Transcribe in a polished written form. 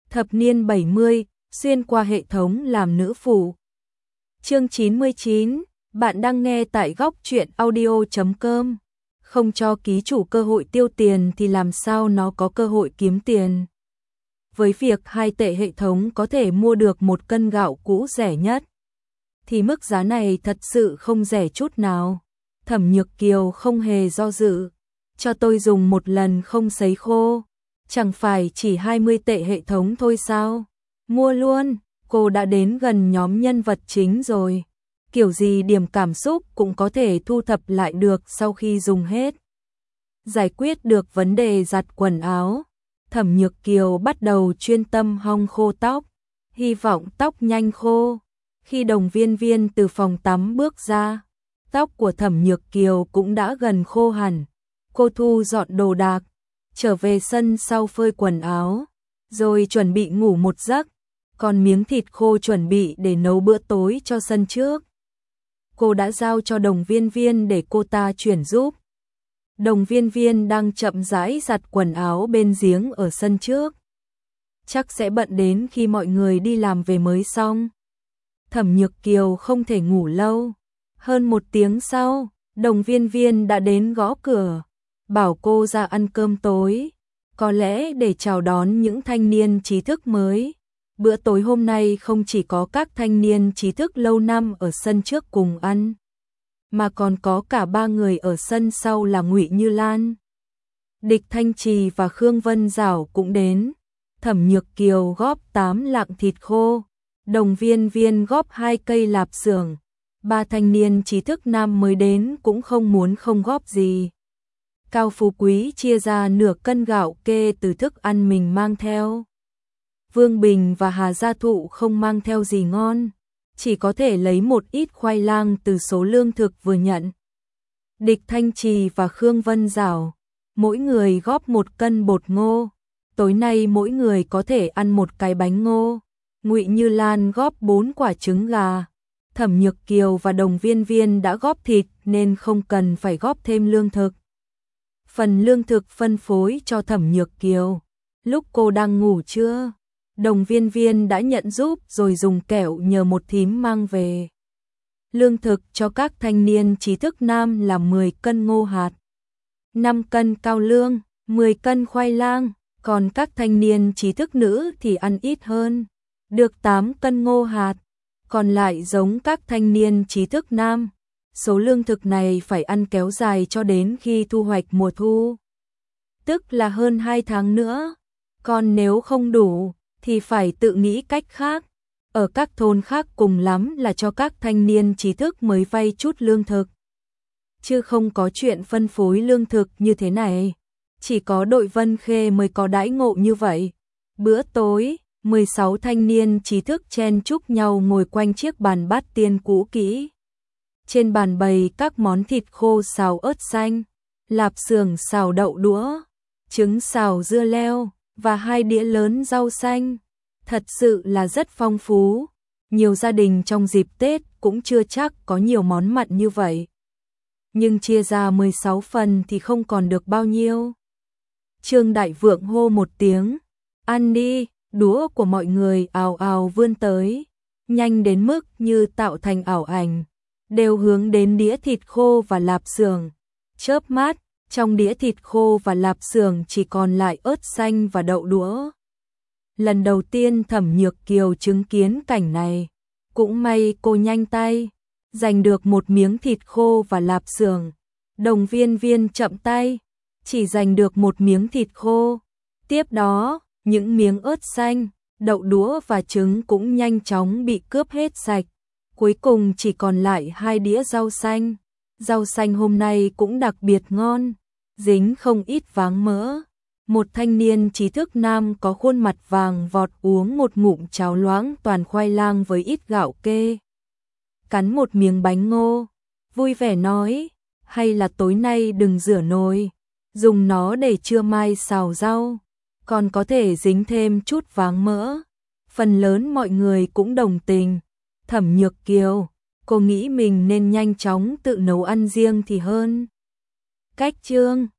Thập niên 70, xuyên qua hệ thống làm nữ phụ. Chương 99, bạn đang nghe tại góc truyện audio.com. Không cho ký chủ cơ hội tiêu tiền thì làm sao nó có cơ hội kiếm tiền. Với việc 2 tệ hệ thống có thể mua được 1 cân gạo cũ rẻ nhất, thì mức giá này thật sự không rẻ chút nào. Thẩm Nhược Kiều không hề do dự. Cho tôi dùng 1 lần không sấy khô. Chẳng phải chỉ 20 tệ hệ thống thôi sao? Mua luôn, cô đã đến gần nhóm nhân vật chính rồi. Kiểu gì điểm cảm xúc cũng có thể thu thập lại được sau khi dùng hết. Giải quyết được vấn đề giặt quần áo, Thẩm Nhược Kiều bắt đầu chuyên tâm hong khô tóc, hy vọng tóc nhanh khô. Khi Đồng Viên Viên từ phòng tắm bước ra, tóc của Thẩm Nhược Kiều cũng đã gần khô hẳn. Cô thu dọn đồ đạc, trở về sân sau phơi quần áo, rồi chuẩn bị ngủ một giấc, còn miếng thịt khô chuẩn bị để nấu bữa tối cho sân trước. Cô đã giao cho Đồng Viên Viên để cô ta chuyển giúp. Đồng Viên Viên đang chậm rãi giặt quần áo bên giếng ở sân trước. Chắc sẽ bận đến khi mọi người đi làm về mới xong. Thẩm Nhược Kiều không thể ngủ lâu. Hơn 1 tiếng sau, Đồng Viên Viên đã đến gõ cửa, bảo cô ra ăn cơm tối, có lẽ để chào đón những thanh niên trí thức mới. Bữa tối hôm nay không chỉ có các thanh niên trí thức lâu năm ở sân trước cùng ăn, mà còn có cả 3 người ở sân sau là Ngụy Như Lan, Địch Thanh Trì và Khương Vân Giảo cũng đến. Thẩm Nhược Kiều góp 8 lạng thịt khô, Đồng Viên Viên góp 2 cây lạp xưởng. 3 thanh niên trí thức nam mới đến cũng không muốn không góp gì. Cao Phú Quý chia ra nửa cân gạo kê từ thức ăn mình mang theo. Vương Bình và Hà Gia Thụ không mang theo gì ngon, chỉ có thể lấy một ít khoai lang từ số lương thực vừa nhận. Địch Thanh Trì và Khương Vân Giảo, mỗi người góp 1 cân bột ngô, tối nay mỗi người có thể ăn 1 cái bánh ngô. Ngụy Như Lan góp 4 quả trứng gà. Thẩm Nhược Kiều và Đồng Viên Viên đã góp thịt nên không cần phải góp thêm lương thực. Phần lương thực phân phối cho Thẩm Nhược Kiều. Lúc cô đang ngủ trưa, Đồng Viên Viên đã nhận giúp rồi dùng kẹo nhờ một thím mang về. Lương thực cho các thanh niên trí thức nam là 10 cân ngô hạt, 5 cân cao lương, 10 cân khoai lang, còn các thanh niên trí thức nữ thì ăn ít hơn, được 8 cân ngô hạt, còn lại giống các thanh niên trí thức nam. Số lương thực này phải ăn kéo dài cho đến khi thu hoạch mùa thu, tức là hơn 2 tháng nữa. Còn nếu không đủ thì phải tự nghĩ cách khác. Ở các thôn khác cùng lắm là cho các thanh niên trí thức mới vay chút lương thực, chứ không có chuyện phân phối lương thực như thế này. Chỉ có đội Vân Khê mới có đãi ngộ như vậy. Bữa tối, 16 thanh niên trí thức chen chúc nhau ngồi quanh chiếc bàn bát tiên cũ kỹ. Trên bàn bày các món thịt khô xào ớt xanh, lạp xưởng xào đậu đũa, trứng xào dưa leo và 2 đĩa lớn rau xanh. Thật sự là rất phong phú. Nhiều gia đình trong dịp Tết cũng chưa chắc có nhiều món mặn như vậy. Nhưng chia ra 16 phần thì không còn được bao nhiêu. Trương Đại Vượng hô một tiếng, ăn đi. Đũa của mọi người ào ào vươn tới, nhanh đến mức như tạo thành ảo ảnh, đều hướng đến đĩa thịt khô và lạp xưởng. Chớp mắt, trong đĩa thịt khô và lạp xưởng chỉ còn lại ớt xanh và đậu đũa. Lần đầu tiên Thẩm Nhược Kiều chứng kiến cảnh này, cũng may cô nhanh tay, giành được 1 miếng thịt khô và lạp xưởng. Đồng Viên Viên chậm tay, chỉ giành được 1 miếng thịt khô. Tiếp đó, những miếng ớt xanh, đậu đũa và trứng cũng nhanh chóng bị cướp hết sạch. Cuối cùng chỉ còn lại 2 đĩa rau xanh. Rau xanh hôm nay cũng đặc biệt ngon, dính không ít váng mỡ. Một thanh niên trí thức nam có khuôn mặt vàng vọt uống một ngụm cháo loãng toàn khoai lang với ít gạo kê. Cắn một miếng bánh ngô, vui vẻ nói, hay là tối nay đừng rửa nồi, dùng nó để trưa mai xào rau, còn có thể dính thêm chút váng mỡ. Phần lớn mọi người cũng đồng tình. Thẩm Nhược Kiều, cô nghĩ mình nên nhanh chóng tự nấu ăn riêng thì hơn. Cách chương